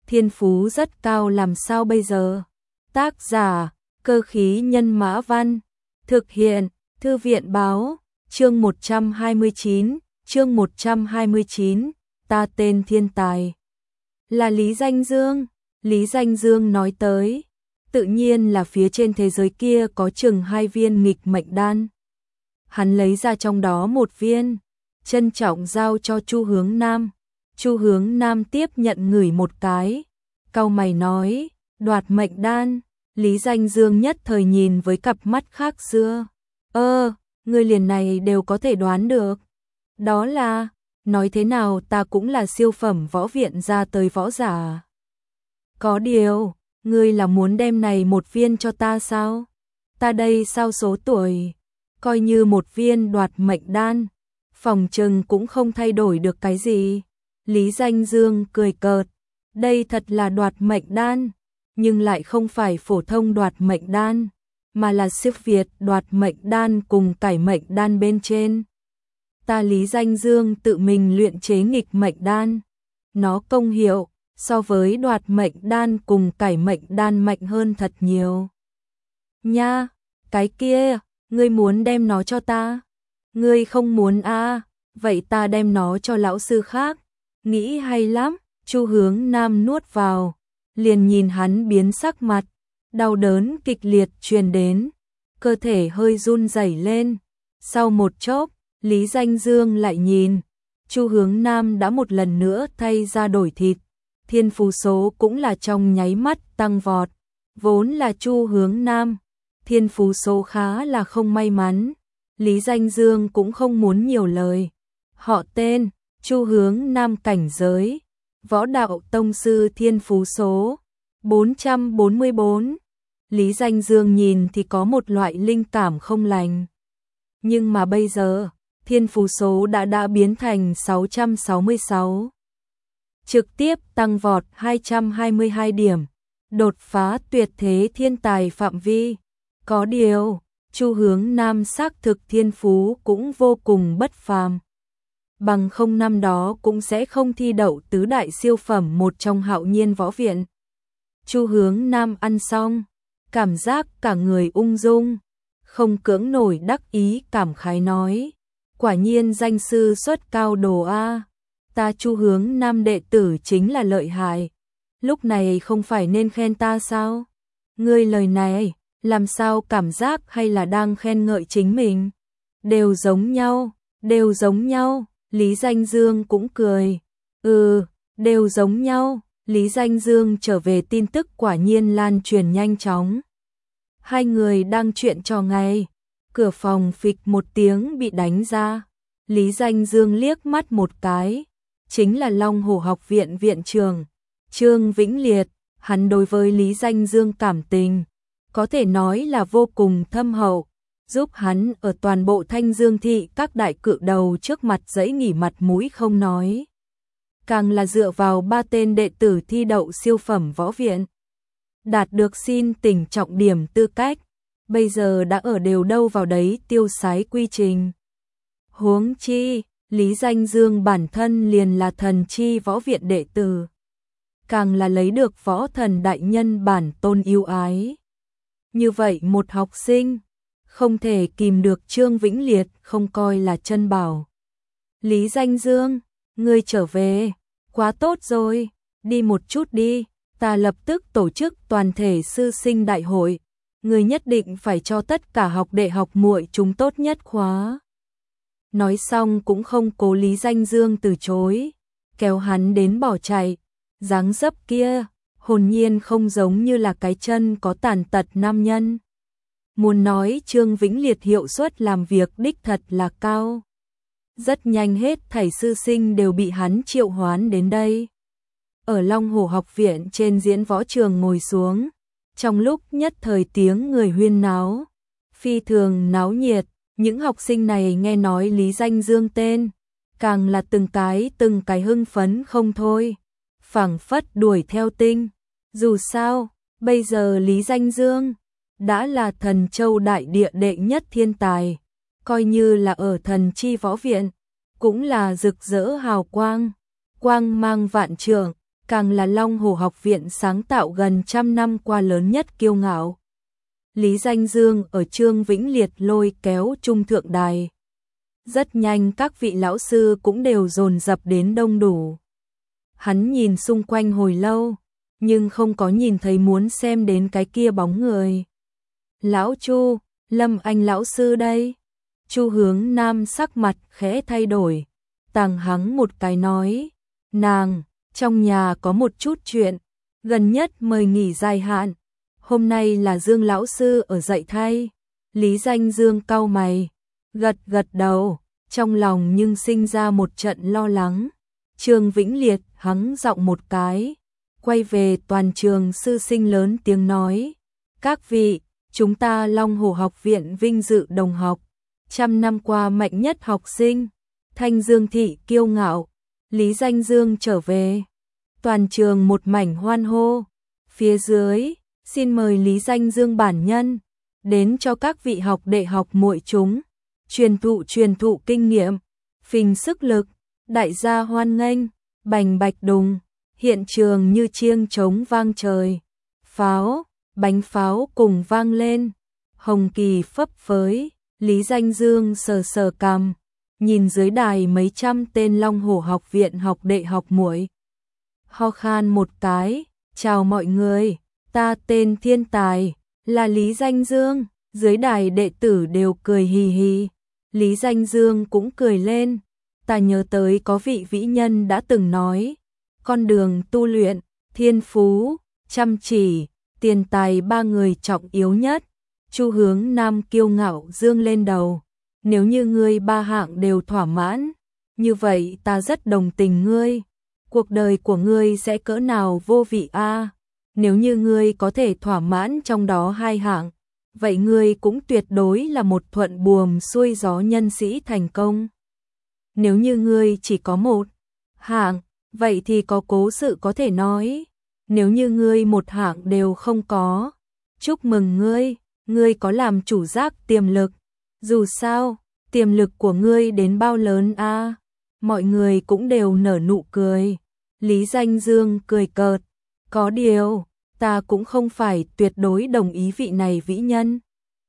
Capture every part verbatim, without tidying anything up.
thiên phú rất cao làm sao bây giờ? Tác giả, Cơ khí nhân mã văn, thực hiện, Thư viện báo, chương một trăm hai mươi chín, chương một trăm hai mươi chín, ta tên thiên tài. Là Lý Danh Dương, Lý Danh Dương nói tới, tự nhiên là phía trên thế giới kia có chừng hai viên nghịch mệnh đan. Hắn lấy ra trong đó một viên, trân trọng giao cho Chu Hướng Nam. Chu Hướng Nam tiếp nhận ngửi một cái, cau mày nói, đoạt mệnh đan. Lý Danh Dương nhất thời nhìn với cặp mắt khác xưa. Ơ, người liền này đều có thể đoán được. Đó là, nói thế nào ta cũng là siêu phẩm võ viện ra tới võ giả. Có điều, ngươi là muốn đem này một viên cho ta sao? Ta đây sao số tuổi, coi như một viên đoạt mệnh đan, phòng trừng cũng không thay đổi được cái gì. Lý Danh Dương cười cợt, đây thật là đoạt mệnh đan, nhưng lại không phải phổ thông đoạt mệnh đan, mà là siêu việt đoạt mệnh đan cùng cải mệnh đan bên trên. Ta Lý Danh Dương tự mình luyện chế nghịch mệnh đan, nó công hiệu so với đoạt mệnh đan cùng cải mệnh đan mạnh hơn thật nhiều. Nha, cái kia, ngươi muốn đem nó cho ta? Ngươi không muốn à, vậy ta đem nó cho lão sư khác. Nghĩ hay lắm, Chu Hướng Nam nuốt vào, liền nhìn hắn biến sắc mặt, đau đớn kịch liệt truyền đến, cơ thể hơi run rẩy lên. Sau một chốc, Lý Danh Dương lại nhìn, Chu Hướng Nam đã một lần nữa thay ra đổi thịt, thiên phú số cũng là trong nháy mắt tăng vọt. Vốn là Chu Hướng Nam, thiên phú số khá là không may mắn, Lý Danh Dương cũng không muốn nhiều lời. Họ tên, Chu Hướng Nam cảnh giới, võ đạo tông sư thiên phú số bốn trăm bốn mươi bốn. Lý Danh Dương nhìn thì có một loại linh cảm không lành. Nhưng mà bây giờ, thiên phú số đã đã biến thành sáu trăm sáu mươi sáu. Trực tiếp tăng vọt hai trăm hai mươi hai điểm, đột phá tuyệt thế thiên tài phạm vi. Có điều, Chu Hướng Nam xác thực thiên phú cũng vô cùng bất phàm. Bằng không năm đó cũng sẽ không thi đậu tứ đại siêu phẩm một trong Hạo Nhiên võ viện. Chu Hướng Nam ăn xong, cảm giác cả người ung dung, không cưỡng nổi đắc ý cảm khái nói, quả nhiên danh sư xuất cao đồ a, ta Chu Hướng Nam đệ tử chính là lợi hại, lúc này không phải nên khen ta sao? Ngươi lời này, làm sao cảm giác hay là đang khen ngợi chính mình? Đều giống nhau, đều giống nhau. Lý Danh Dương cũng cười, ừ, đều giống nhau. Lý Danh Dương trở về tin tức quả nhiên lan truyền nhanh chóng. Hai người đang chuyện trò ngay, cửa phòng phịch một tiếng bị đánh ra. Lý Danh Dương liếc mắt một cái, chính là Long Hổ học viện viện trưởng Trương Vĩnh Liệt. Hắn đối với Lý Danh Dương cảm tình, có thể nói là vô cùng thâm hậu, giúp hắn ở toàn bộ Thanh Dương thị các đại cự đầu trước mặt dẫy nghỉ mặt mũi không nói. Càng là dựa vào ba tên đệ tử thi đậu siêu phẩm võ viện, đạt được xin tỉnh trọng điểm tư cách, bây giờ đã ở đều đâu vào đấy tiêu sái quy trình. Huống chi, Lý Danh Dương bản thân liền là thần chi võ viện đệ tử, càng là lấy được võ thần đại nhân bản tôn yêu ái. Như vậy một học sinh, không thể kìm được Trương Vĩnh Liệt không coi là chân bảo. Lý Danh Dương, ngươi trở về, quá tốt rồi, đi một chút đi, ta lập tức tổ chức toàn thể sư sinh đại hội, ngươi nhất định phải cho tất cả học đệ học muội chúng tốt nhất khóa. Nói xong cũng không cố Lý Danh Dương từ chối, kéo hắn đến bỏ chạy, dáng dấp kia, hồn nhiên không giống như là cái chân có tàn tật nam nhân. Muốn nói Trương Vĩnh Liệt hiệu suất làm việc đích thật là cao. Rất nhanh hết thảy sư sinh đều bị hắn triệu hoán đến đây. Ở Long Hổ học viện trên diễn võ trường ngồi xuống, trong lúc nhất thời tiếng người huyên náo, phi thường náo nhiệt, những học sinh này nghe nói Lý Danh Dương tên, càng là từng cái từng cái hưng phấn không thôi, phảng phất đuổi theo tinh. Dù sao, bây giờ Lý Danh Dương đã là Thần Châu đại địa đệ nhất thiên tài, coi như là ở thần chi võ viện, cũng là rực rỡ hào quang, quang mang vạn trượng, càng là Long Hồ học viện sáng tạo gần trăm năm qua lớn nhất kiêu ngạo. Lý Danh Dương ở Trương Vĩnh Liệt lôi kéo trung thượng đài. Rất nhanh các vị lão sư cũng đều dồn dập đến đông đủ. Hắn nhìn xung quanh hồi lâu, nhưng không có nhìn thấy muốn xem đến cái kia bóng người. Lão Chu, Lâm Anh lão sư đây. Chu Hướng Nam sắc mặt khẽ thay đổi, tàng hắng một cái nói, nàng, trong nhà có một chút chuyện, gần nhất mời nghỉ dài hạn, hôm nay là Dương lão sư ở dạy thay. Lý Danh Dương cau mày, gật gật đầu, trong lòng nhưng sinh ra một trận lo lắng. Trương Vĩnh Liệt hắng giọng một cái, quay về toàn trường sư sinh lớn tiếng nói, các vị, chúng ta Long Hồ học viện vinh dự đồng học, trăm năm qua mạnh nhất học sinh, Thanh Dương thị kiêu ngạo, Lý Danh Dương trở về. Toàn trường một mảnh hoan hô. Phía dưới, xin mời Lý Danh Dương bản nhân đến cho các vị học đệ học muội chúng truyền thụ truyền thụ kinh nghiệm, phình sức lực, đại gia hoan nghênh, bành bạch đùng, hiện trường như chiêng trống vang trời, pháo, bánh pháo cùng vang lên, hồng kỳ phấp phới. Lý Danh Dương sờ sờ cằm, nhìn dưới đài mấy trăm tên Long Hổ học viện học đệ học muội. Ho khan một cái, chào mọi người, ta tên Thiên Tài, là Lý Danh Dương. Dưới đài đệ tử đều cười hì hì, Lý Danh Dương cũng cười lên. Ta nhớ tới có vị vĩ nhân đã từng nói, con đường tu luyện, thiên phú, chăm chỉ, tiền tài ba người trọng yếu nhất. Chu Hướng Nam kiêu ngạo dương lên đầu, nếu như ngươi ba hạng đều thỏa mãn, như vậy ta rất đồng tình ngươi. Cuộc đời của ngươi sẽ cỡ nào vô vị a? Nếu như ngươi có thể thỏa mãn trong đó hai hạng, vậy ngươi cũng tuyệt đối là một thuận buồm xuôi gió nhân sĩ thành công. Nếu như ngươi chỉ có một hạng, vậy thì có cố sự có thể nói. Nếu như ngươi một hạng đều không có, chúc mừng ngươi, ngươi có làm chủ giác tiềm lực. Dù sao, tiềm lực của ngươi đến bao lớn a? Mọi người cũng đều nở nụ cười. Lý Danh Dương cười cợt, có điều, ta cũng không phải tuyệt đối đồng ý vị này vĩ nhân.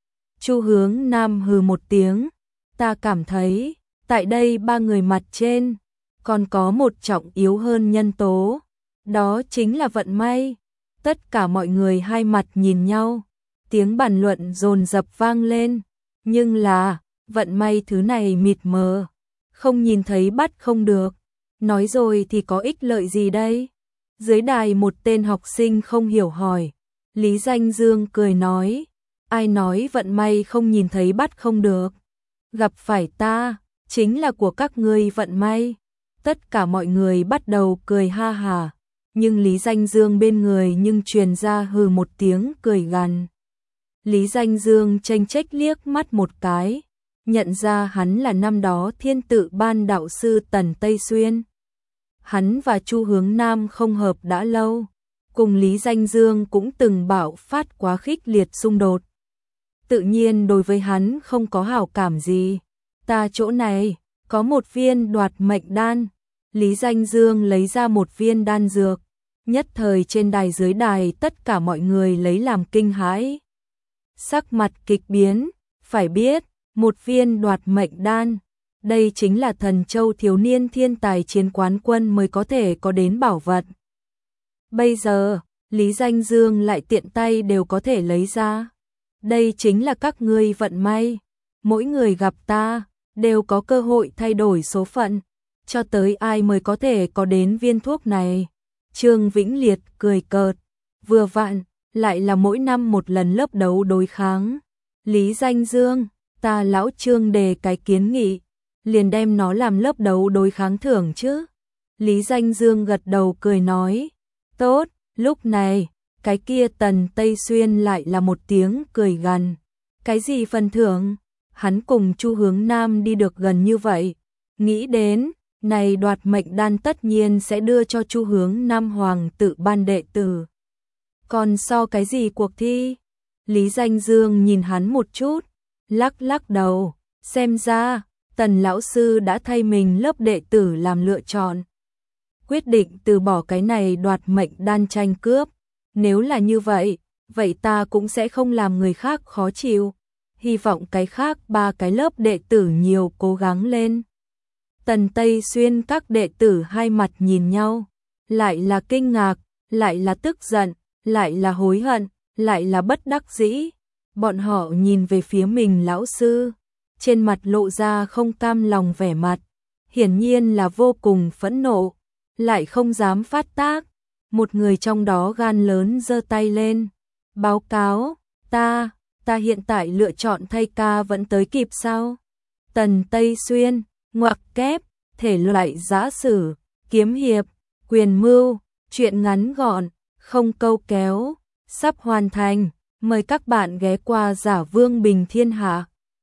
Chu Hướng Nam hừ một tiếng, ta cảm thấy, tại đây ba người mặt trên, còn có một trọng yếu hơn nhân tố, đó chính là vận may. Tất cả mọi người hai mặt nhìn nhau, tiếng bàn luận dồn dập vang lên, nhưng là, vận may thứ này mịt mờ, không nhìn thấy bắt không được, nói rồi thì có ích lợi gì đây? Dưới đài một tên học sinh không hiểu hỏi, Lý Danh Dương cười nói, ai nói vận may không nhìn thấy bắt không được? Gặp phải ta, chính là của các ngươi vận may. Tất cả mọi người bắt đầu cười ha hà, nhưng Lý Danh Dương bên người nhưng truyền ra hừ một tiếng cười gằn. Lý Danh Dương chênh chếch liếc mắt một cái, nhận ra hắn là năm đó Thiên Tự Ban đạo sư Tần Tây Xuyên. Hắn và Chu Hướng Nam không hợp đã lâu, cùng Lý Danh Dương cũng từng bạo phát quá khích liệt xung đột. Tự nhiên đối với hắn không có hảo cảm gì. Ta chỗ này, có một viên đoạt mệnh đan. Lý Danh Dương lấy ra một viên đan dược. Nhất thời trên đài dưới đài tất cả mọi người lấy làm kinh hãi. Sắc mặt kịch biến, phải biết, một viên đoạt mệnh đan. Đây chính là Thần Châu thiếu niên thiên tài chiến quán quân mới có thể có đến bảo vật. Bây giờ, Lý Danh Dương lại tiện tay đều có thể lấy ra. Đây chính là các ngươi vận may. Mỗi người gặp ta, đều có cơ hội thay đổi số phận. Cho tới ai mới có thể có đến viên thuốc này. Trương Vĩnh Liệt cười cợt. Vừa vặn, lại là mỗi năm một lần lớp đấu đối kháng. Lý Danh Dương, ta lão Trương đề cái kiến nghị. Liền đem nó làm lớp đấu đối kháng thưởng chứ. Lý Danh Dương gật đầu cười nói. Tốt, lúc này, cái kia Tần Tây Xuyên lại là một tiếng cười gằn. Cái gì phần thưởng? Hắn cùng Chu Hướng Nam đi được gần như vậy. Nghĩ đến, này đoạt mệnh đan tất nhiên sẽ đưa cho Chu Hướng Nam Hoàng tự ban đệ tử. Còn so cái gì cuộc thi? Lý Danh Dương nhìn hắn một chút, lắc lắc đầu, xem ra, Tần lão sư đã thay mình lớp đệ tử làm lựa chọn. quyết định từ bỏ cái này đoạt mệnh đan tranh cướp. Nếu là như vậy, vậy ta cũng sẽ không làm người khác khó chịu. Hy vọng cái khác ba cái lớp đệ tử nhiều cố gắng lên. Tần Tây Xuyên các đệ tử hai mặt nhìn nhau, lại là kinh ngạc, lại là tức giận, lại là hối hận, lại là bất đắc dĩ. Bọn họ nhìn về phía mình lão sư, trên mặt lộ ra không cam lòng vẻ mặt, hiển nhiên là vô cùng phẫn nộ, lại không dám phát tác. Một người trong đó gan lớn giơ tay lên, báo cáo, ta, ta hiện tại lựa chọn thay ca vẫn tới kịp sao? Tần Tây Xuyên, ngoặc kép, thể loại giã sử, kiếm hiệp, quyền mưu, truyện ngắn gọn, không câu kéo, sắp hoàn thành. Mời các bạn ghé qua Giả Vương Bình Thiên Hạ.